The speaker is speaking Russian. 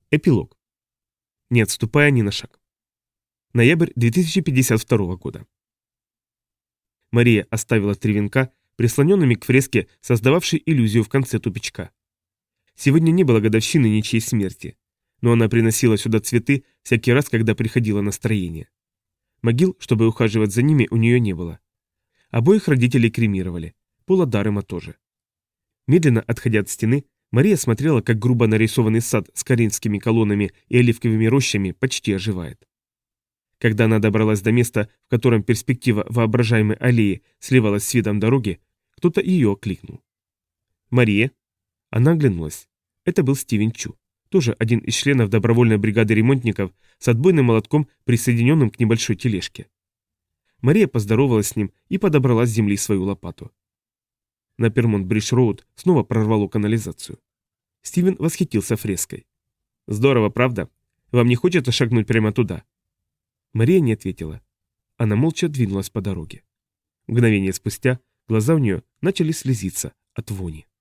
Эпилог. Не отступая ни на шаг. Ноябрь 2052 года. Мария оставила 3 венка, прислоненными к фреске, создававшей иллюзию в конце тупичка. Сегодня не было годовщины ничьей смерти, но она приносила сюда цветы всякий раз, когда приходило настроение. Могил, чтобы ухаживать за ними, у нее не было. Обоих родителей кремировали, Пола Дарема тоже. Медленно отходя от стены, Мария смотрела, как грубо нарисованный сад с коринфскими колоннами и оливковыми рощами почти оживает. Когда она добралась до места, в котором перспектива воображаемой аллеи сливалась с видом дороги, кто-то ее окликнул. «Мария?» Она оглянулась. Это был Стивен Чу, тоже один из членов добровольной бригады ремонтников с отбойным молотком, присоединенным к небольшой тележке. Мария поздоровалась с ним и подобрала с земли свою лопату. На Пермонт-Бридж-Роуд снова прорвало канализацию. Стивен восхитился фреской. «Здорово, правда? Вам не хочется шагнуть прямо туда?» Мария не ответила. Она молча двинулась по дороге. Мгновение спустя глаза у нее начали слезиться от вони.